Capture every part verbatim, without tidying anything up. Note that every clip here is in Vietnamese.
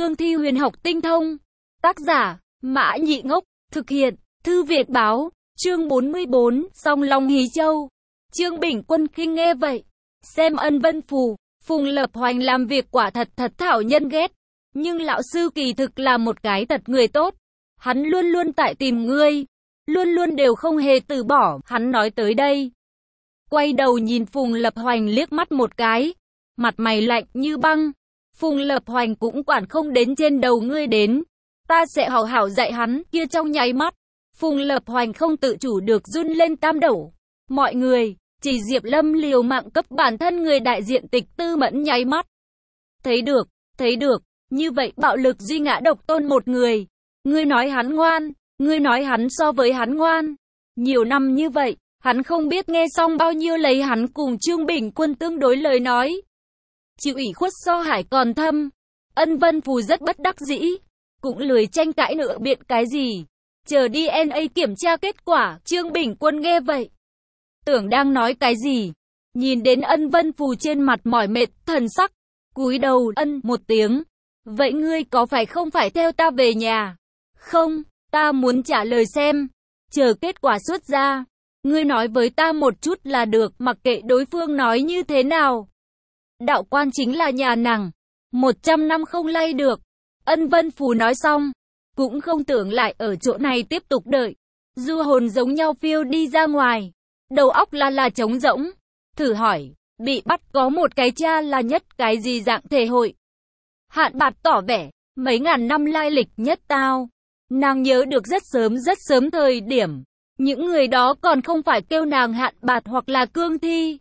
cương thi huyền học tinh thông. Tác giả, Mã Nhị Ngốc, thực hiện, Thư Việt Báo, chương bốn mươi bốn, Song Long Hí Châu. Trương Bình Quân khi nghe vậy, xem Ân Vân Phù, Phùng Lập Hoành làm việc quả thật thật thảo nhân ghét. Nhưng lão sư kỳ thực là một cái thật người tốt. Hắn luôn luôn tại tìm ngươi, luôn luôn đều không hề từ bỏ. Hắn nói tới đây, quay đầu nhìn Phùng Lập Hoành liếc mắt một cái, mặt mày lạnh như băng. Phùng Lập Hoành cũng quản không đến trên đầu ngươi đến, ta sẽ hảo hảo dạy hắn. Kia trong nháy mắt, Phùng Lập Hoành không tự chủ được run lên tam đẩu. Mọi người, chỉ Diệp Lâm liều mạng cấp bản thân người đại diện Tịch Tư Mẫn nháy mắt. Thấy được, thấy được, như vậy bạo lực duy ngã độc tôn một người. Ngươi nói hắn ngoan, ngươi nói hắn so với hắn ngoan. Nhiều năm như vậy, hắn không biết nghe xong bao nhiêu lấy hắn cùng Trương Bình Quân tương đối lời nói. Chịu ủy khuất so hải còn thâm. Ân Vân Phù rất bất đắc dĩ, cũng lười tranh cãi nữa biện cái gì. Chờ đê en a kiểm tra kết quả. Trương Bình Quân nghe vậy, tưởng đang nói cái gì, nhìn đến Ân Vân Phù trên mặt mỏi mệt, thần sắc, cúi đầu ân một tiếng. Vậy ngươi có phải không phải theo ta về nhà? Không, ta muốn trả lời xem. Chờ kết quả xuất ra, ngươi nói với ta một chút là được, mặc kệ đối phương nói như thế nào. Đạo quan chính là nhà nàng, một trăm năm không lay được. Ân Vân Phù nói xong, cũng không tưởng lại ở chỗ này tiếp tục đợi. Du hồn giống nhau phiêu đi ra ngoài, đầu óc là là trống rỗng. Thử hỏi, bị bắt có một cái cha là nhất cái gì dạng thể hội? Hạn Bạt tỏ vẻ, mấy ngàn năm lai lịch nhất tao. Nàng nhớ được rất sớm rất sớm thời điểm, những người đó còn không phải kêu nàng Hạn Bạt hoặc là cương thi,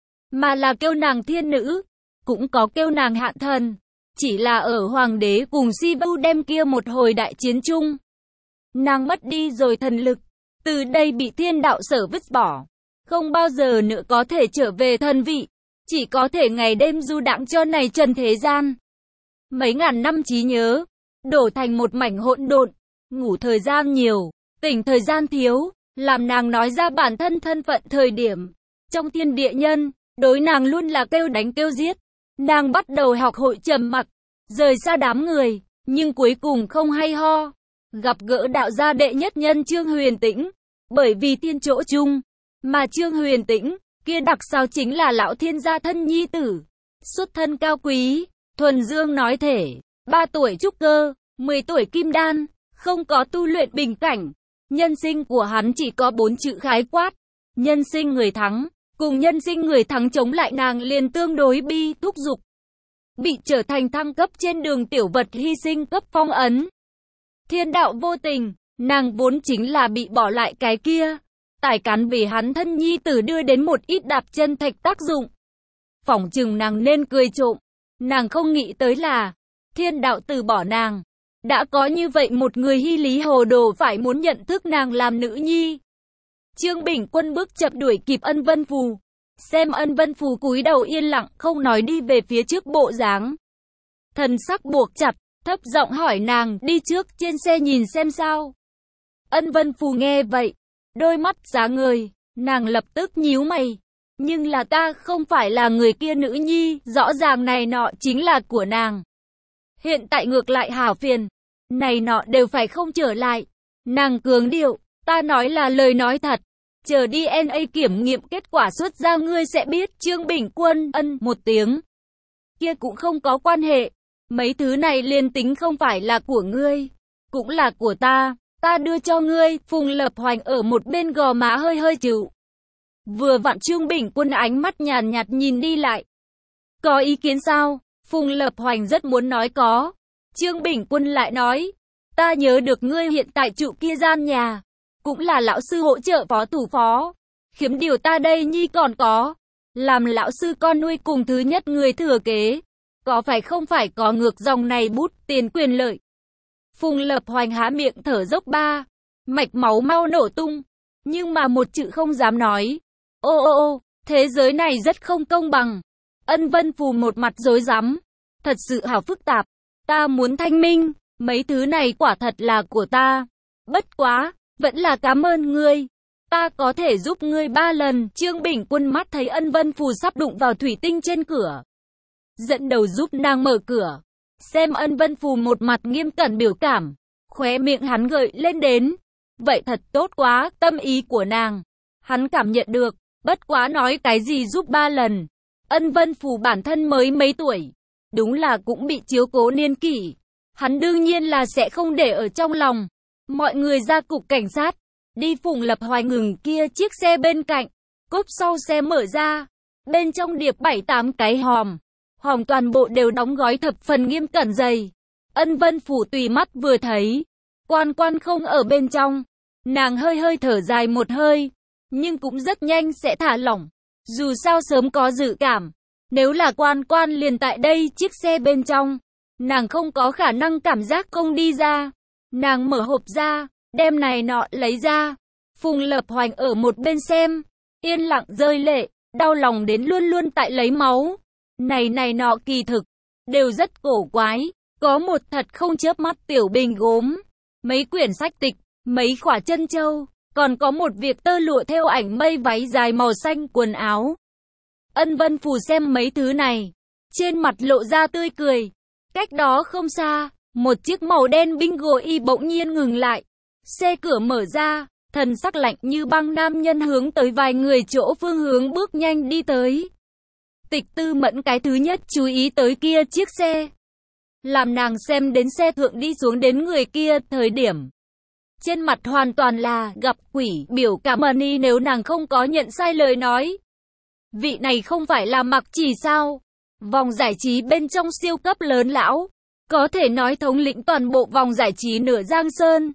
mà là kêu nàng thiên nữ, cũng có kêu nàng hạn thần. Chỉ là ở hoàng đế cùng Si Vu đem kia một hồi đại chiến chung, nàng mất đi rồi thần lực, từ đây bị thiên đạo sở vứt bỏ, không bao giờ nữa có thể trở về thần vị, chỉ có thể ngày đêm du đãng cho này trần thế gian. Mấy ngàn năm trí nhớ, đổ thành một mảnh hỗn độn, ngủ thời gian nhiều, tỉnh thời gian thiếu, làm nàng nói ra bản thân thân phận thời điểm. Trong thiên địa nhân, đối nàng luôn là kêu đánh kêu giết. Nàng bắt đầu học hội trầm mặc, rời xa đám người, nhưng cuối cùng không hay ho. Gặp gỡ đạo gia đệ nhất nhân Trương Huyền Tĩnh, bởi vì thiên chỗ chung, mà Trương Huyền Tĩnh, kia đặc sao chính là lão thiên gia thân nhi tử. Xuất thân cao quý, thuần dương nói thể, ba tuổi trúc cơ, mười tuổi kim đan, không có tu luyện bình cảnh. Nhân sinh của hắn chỉ có bốn chữ khái quát: nhân sinh người thắng. Cùng nhân sinh người thắng chống lại nàng liền tương đối bi thúc dục, bị trở thành thăng cấp trên đường tiểu vật hy sinh cấp phong ấn. Thiên đạo vô tình, nàng vốn chính là bị bỏ lại cái kia. Tài cán vì hắn thân nhi tử đưa đến một ít đạp chân thạch tác dụng. Phỏng chừng nàng nên cười trộm. Nàng không nghĩ tới là thiên đạo từ bỏ nàng. Đã có như vậy một người hy lý hồ đồ phải muốn nhận thức nàng làm nữ nhi. Trương Bình Quân bước chậm đuổi kịp Ân Vân Phù. Xem Ân Vân Phù cúi đầu yên lặng không nói đi về phía trước bộ dáng, thần sắc buộc chặt, thấp giọng hỏi nàng đi trước trên xe nhìn xem sao. Ân Vân Phù nghe vậy, đôi mắt sáng ngời, nàng lập tức nhíu mày. Nhưng là ta không phải là người kia nữ nhi, rõ ràng này nọ chính là của nàng. Hiện tại ngược lại hảo phiền, này nọ đều phải không trở lại. Nàng cường điệu, ta nói là lời nói thật. Chờ đê en a kiểm nghiệm kết quả xuất ra ngươi sẽ biết. Trương Bình Quân ân một tiếng. Kia cũng không có quan hệ. Mấy thứ này liền tính không phải là của ngươi, cũng là của ta. Ta đưa cho ngươi. Phùng Lập Hoành ở một bên gò má hơi hơi chịu. Vừa vặn Trương Bình Quân ánh mắt nhàn nhạt nhìn đi lại. Có ý kiến sao? Phùng Lập Hoành rất muốn nói có. Trương Bình Quân lại nói, ta nhớ được ngươi hiện tại trụ kia gian nhà, cũng là lão sư hỗ trợ phó thủ phó. Khiếm điều ta đây nhi còn có, làm lão sư con nuôi cùng thứ nhất người thừa kế. Có phải không phải có ngược dòng này bút tiền quyền lợi? Phùng Lập Hoành há miệng thở dốc ba, mạch máu mau nổ tung, nhưng mà một chữ không dám nói. Ô ô ô, thế giới này rất không công bằng. Ân Vân Phù một mặt rối rắm, thật sự hảo phức tạp. Ta muốn thanh minh, mấy thứ này quả thật là của ta. Bất quá, vẫn là cảm ơn ngươi. Ta có thể giúp ngươi ba lần. Trương Bình Quân mắt thấy Ân Vân Phù sắp đụng vào thủy tinh trên cửa, dẫn đầu giúp nàng mở cửa. Xem Ân Vân Phù một mặt nghiêm cẩn biểu cảm, khóe miệng hắn gợi lên đến. Vậy thật tốt quá, tâm ý của nàng. Hắn cảm nhận được, bất quá nói cái gì giúp ba lần. Ân Vân Phù bản thân mới mấy tuổi, đúng là cũng bị chiếu cố niên kỷ. Hắn đương nhiên là sẽ không để ở trong lòng. Mọi người ra cục cảnh sát, đi Phùng Lập Hoành ngừng kia chiếc xe bên cạnh. Cốp sau xe mở ra, bên trong điệp bảy tám cái hòm. Hòm toàn bộ đều đóng gói thập phần nghiêm cẩn dày. Ân Vân Phù tùy mắt vừa thấy, Quan Quan không ở bên trong. Nàng hơi hơi thở dài một hơi, nhưng cũng rất nhanh sẽ thả lỏng. Dù sao sớm có dự cảm, nếu là Quan Quan liền tại đây chiếc xe bên trong, nàng không có khả năng cảm giác không đi ra. Nàng mở hộp ra, đem này nọ lấy ra. Phùng Lập Hoành ở một bên xem, yên lặng rơi lệ, đau lòng đến luôn luôn tại lấy máu. Này này nọ kỳ thực, đều rất cổ quái, có một thật không chớp mắt tiểu bình gốm, mấy quyển sách tịch, mấy khỏa chân châu, còn có một việc tơ lụa theo ảnh mây váy dài màu xanh quần áo. Ân Vân Phù xem mấy thứ này, trên mặt lộ ra tươi cười. Cách đó không xa, một chiếc màu đen bingo y bỗng nhiên ngừng lại. Xe cửa mở ra, thần sắc lạnh như băng nam nhân hướng tới vài người chỗ phương hướng bước nhanh đi tới. Tịch Tư Mẫn cái thứ nhất chú ý tới kia chiếc xe. Làm nàng xem đến xe thượng đi xuống đến người kia thời điểm. Trên mặt hoàn toàn là gặp quỷ biểu cảm y nếu nàng không có nhận sai lời nói. Vị này không phải là Mặc Chỉ sao? Vòng giải trí bên trong siêu cấp lớn lão. Có thể nói thống lĩnh toàn bộ vòng giải trí nửa Giang Sơn.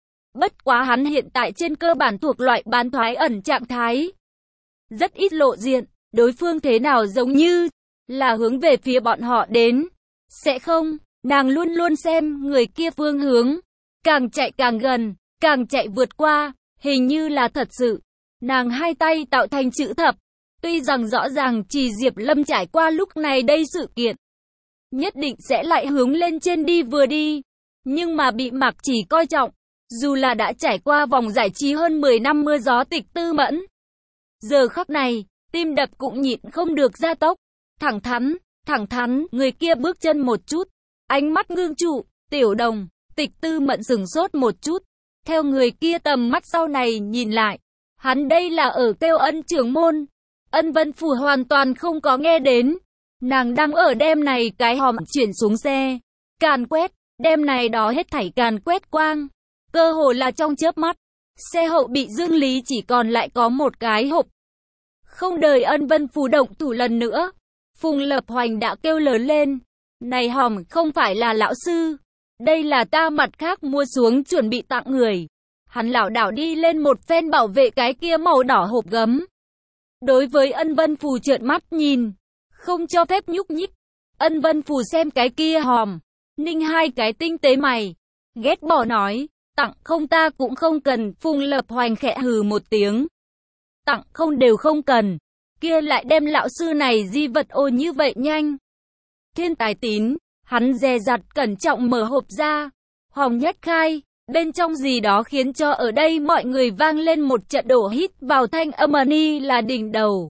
Bất quá hắn hiện tại trên cơ bản thuộc loại bán thoái ẩn trạng thái. Rất ít lộ diện, đối phương thế nào giống như là hướng về phía bọn họ đến. Sẽ không, nàng luôn luôn xem người kia phương hướng. Càng chạy càng gần, càng chạy vượt qua, hình như là thật sự. Nàng hai tay tạo thành chữ thập. Tuy rằng rõ ràng chỉ Diệp Lâm trải qua lúc này đây sự kiện, nhất định sẽ lại hướng lên trên đi vừa đi. Nhưng mà bị Mặc Chỉ coi trọng, dù là đã trải qua vòng giải trí hơn mười năm mưa gió Tịch Tư Mẫn. Giờ khắc này, tim đập cũng nhịn không được gia tốc. Thẳng thắn, thẳng thắn, người kia bước chân một chút. Ánh mắt ngưng trụ, Tiểu Đồng, Tịch Tư Mẫn sừng sốt một chút. Theo người kia tầm mắt sau này nhìn lại. Hắn đây là ở kêu Ân trưởng môn. Ân Vân Phù hoàn toàn không có nghe đến. Nàng đang ở đem này cái hòm chuyển xuống xe. Càn quét, đem này đó hết thảy càn quét quang. Cơ hồ là trong chớp mắt. Xe hậu bị dương lý chỉ còn lại có một cái hộp. Không đợi Ân Vân Phù động thủ lần nữa. Phùng Lập Hoành đã kêu lớn lên. Này hòm không phải là lão sư. Đây là ta mặt khác mua xuống chuẩn bị tặng người. Hắn lảo đảo đi lên một phen bảo vệ cái kia màu đỏ hộp gấm. Đối với Ân Vân Phù trợn mắt nhìn, không cho phép nhúc nhích. Ân Vân Phù xem cái kia hòm, ninh hai cái tinh tế mày, ghét bỏ nói, tặng không ta cũng không cần. Phùng Lập Hoành khẽ hừ một tiếng. Tặng không đều không cần, kia lại đem lão sư này di vật ô như vậy nhanh. Thiên tài tín, hắn dè dặt cẩn trọng mở hộp ra, hòm nhất khai. Bên trong gì đó khiến cho ở đây mọi người vang lên một trận đổ hít vào thanh âm ni là đỉnh đầu.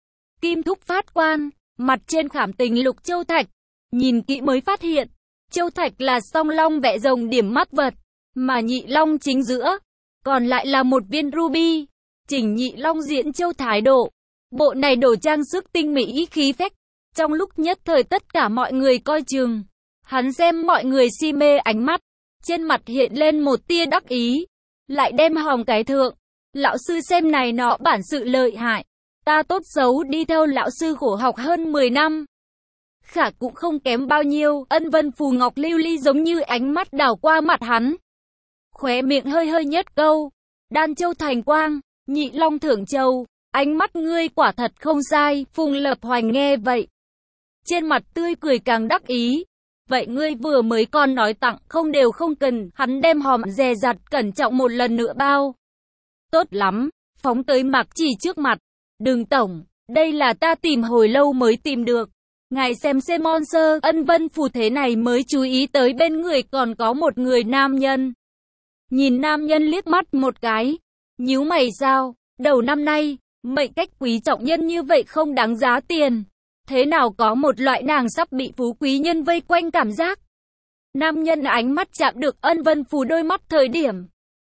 Kim Thúc phát quan, mặt trên khảm tình lục châu thạch. Nhìn kỹ mới phát hiện, châu thạch là song long vẽ rồng điểm mắt vật, mà nhị long chính giữa, còn lại là một viên ruby. Chỉnh nhị long diễn châu thái độ. Bộ này đồ trang sức tinh mỹ khí phách. Trong lúc nhất thời tất cả mọi người coi chừng. Hắn xem mọi người si mê ánh mắt. Trên mặt hiện lên một tia đắc ý. Lại đem hòm cái thượng. Lão sư xem này nọ bản sự lợi hại. Ta tốt xấu đi theo lão sư khổ học hơn mười năm. Khả cũng không kém bao nhiêu. Ân Vân Phù ngọc lưu ly giống như ánh mắt đảo qua mặt hắn. Khóe miệng hơi hơi nhất câu. Đan châu thành quang. Nhị long thưởng châu. Ánh mắt ngươi quả thật không sai. Phùng Lập Hoành nghe vậy, trên mặt tươi cười càng đắc ý. Vậy ngươi vừa mới còn nói tặng không đều không cần. Hắn đem hòm dè dặt cẩn trọng một lần nữa bao. Tốt lắm, phóng tới Mặc Chỉ trước mặt. Đừng tổng, đây là ta tìm hồi lâu mới tìm được. Ngài xem xem monster. Ân Vân Phù thế này mới chú ý tới bên người còn có một người nam nhân. Nhìn nam nhân liếc mắt một cái, nhíu mày sao, đầu năm nay, mệnh cách quý trọng nhân như vậy không đáng giá tiền. Thế nào có một loại nàng sắp bị phú quý nhân vây quanh cảm giác. Nam nhân ánh mắt chạm được Ân Vân Phù đôi mắt thời điểm.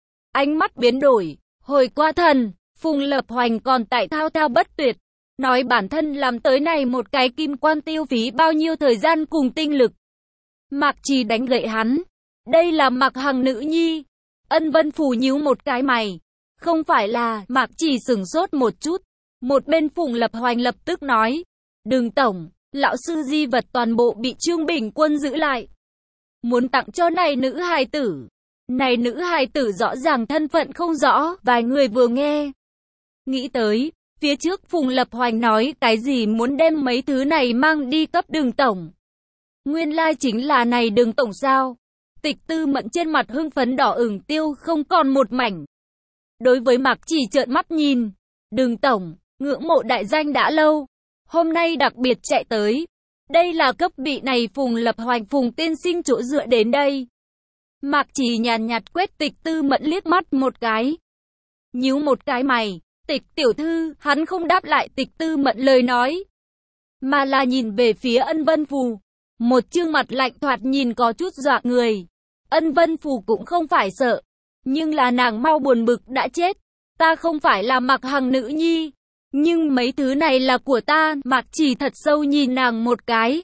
Ánh mắt biến đổi, hồi qua thần, Phùng Lập Hoành còn tại thao thao bất tuyệt. Nói bản thân làm tới này một cái kim quan tiêu phí bao nhiêu thời gian cùng tinh lực. Mạc Trì đánh gậy hắn. Đây là Mạc Hằng nữ nhi. Ân Vân Phù nhíu một cái mày. Không phải là, Mạc Trì sửng sốt một chút. Một bên Phùng Lập Hoành lập tức nói. Đừng tổng, lão sư di vật toàn bộ bị Trương Bình Quân giữ lại. Muốn tặng cho này nữ hài tử. Này nữ hài tử rõ ràng thân phận không rõ, vài người vừa nghe. Nghĩ tới, phía trước Phùng Lập Hoành nói cái gì muốn đem mấy thứ này mang đi cấp Đường tổng. Nguyên lai chính là này Đường tổng sao. Tịch Tư Mẫn trên mặt hưng phấn đỏ ửng tiêu không còn một mảnh. Đối với Mạc Chỉ trợn mắt nhìn. Đường tổng, ngưỡng mộ đại danh đã lâu. Hôm nay đặc biệt chạy tới. Đây là cấp vị này Phùng Lập Hoành Phùng tiên sinh chỗ dựa đến đây. Mạc Chỉ nhàn nhạt quét Tịch Tư Mẫn liếc mắt một cái. Nhíu một cái mày. Tịch tiểu thư, hắn không đáp lại Tịch Tư Mẫn lời nói. Mà là nhìn về phía Ân Vân Phù. Một chương mặt lạnh thoạt nhìn có chút dọa người. Ân Vân Phù cũng không phải sợ. Nhưng là nàng mau buồn bực đã chết. Ta không phải là Mạc Hằng nữ nhi. Nhưng mấy thứ này là của ta. Mạc Chỉ thật sâu nhìn nàng một cái.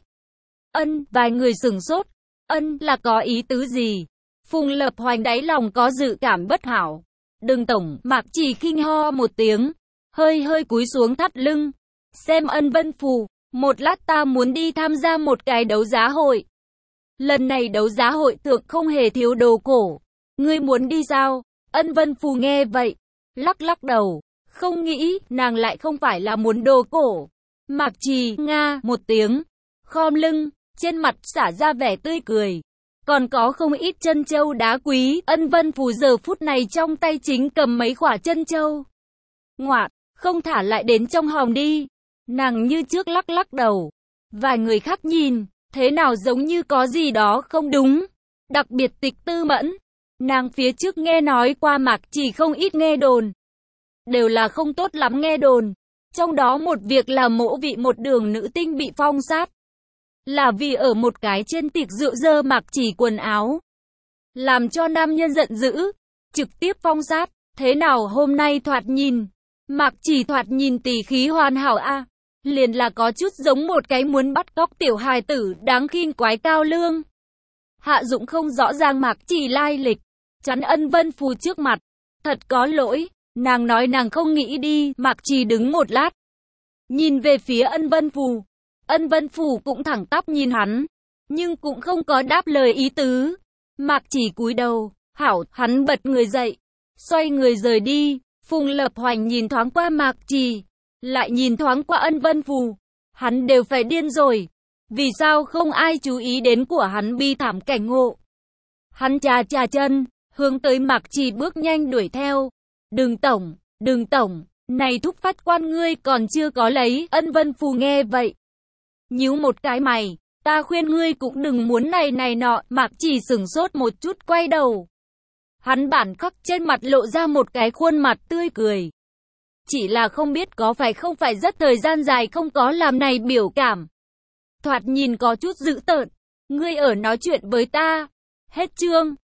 Ân, vài người sửng sốt. Ân là có ý tứ gì? Phùng Lập Hoành đáy lòng có dự cảm bất hảo. Đường tổng, Mạc Chỉ khinh ho một tiếng. Hơi hơi cúi xuống thắt lưng. Xem Ân Vân Phù. Một lát ta muốn đi tham gia một cái đấu giá hội. Lần này đấu giá hội thượng không hề thiếu đồ cổ. Ngươi muốn đi sao? Ân Vân Phù nghe vậy. Lắc lắc đầu. Không nghĩ, nàng lại không phải là muốn đồ cổ. Mạc Trì, nga, một tiếng. Khom lưng, trên mặt xả ra vẻ tươi cười. Còn có không ít chân châu đá quý. Ân Vân Phù giờ phút này trong tay chính cầm mấy quả chân châu. Ngoạc, không thả lại đến trong hòm đi. Nàng như trước lắc lắc đầu. Vài người khác nhìn, thế nào giống như có gì đó không đúng. Đặc biệt Tịch Tư Mẫn. Nàng phía trước nghe nói qua Mạc Chỉ không ít nghe đồn. Đều là không tốt lắm nghe đồn. Trong đó một việc là mỗ vị một đường nữ tinh bị phong sát. Là vì ở một cái trên tiệc rượu dơ Mạc Chỉ quần áo. Làm cho nam nhân giận dữ. Trực tiếp phong sát. Thế nào hôm nay thoạt nhìn. Mạc Chỉ thoạt nhìn tỷ khí hoàn hảo a à. Liền là có chút giống một cái muốn bắt cóc tiểu hài tử đáng khinh quái cao lương. Hạ Dũng không rõ ràng Mạc Chỉ lai lịch. Chắn Ân Vân Phù trước mặt. Thật có lỗi. Nàng nói nàng không nghĩ đi. Mạc Chỉ đứng một lát. Nhìn về phía Ân Vân Phù. Ân Vân Phù cũng thẳng tắp nhìn hắn. Nhưng cũng không có đáp lời ý tứ. Mạc Chỉ cúi đầu. Hảo, hắn bật người dậy. Xoay người rời đi. Phùng Lập Hoành nhìn thoáng qua Mạc Chỉ. Lại nhìn thoáng qua Ân Vân Phù. Hắn đều phải điên rồi. Vì sao không ai chú ý đến của hắn bi thảm cảnh ngộ. Hắn chà chà chân. Hướng tới Mạc Chỉ bước nhanh đuổi theo. Đường tổng, đường tổng. Này thúc phát quan ngươi còn chưa có lấy. Ân Vân Phù nghe vậy. Nhíu một cái mày. Ta khuyên ngươi cũng đừng muốn này này nọ. Mạc Chỉ sửng sốt một chút quay đầu. Hắn bản khắc trên mặt lộ ra một cái khuôn mặt tươi cười. Chỉ là không biết có phải không phải rất thời gian dài không có làm này biểu cảm. Thoạt nhìn có chút dữ tợn. Ngươi ở nói chuyện với ta. Hết chương.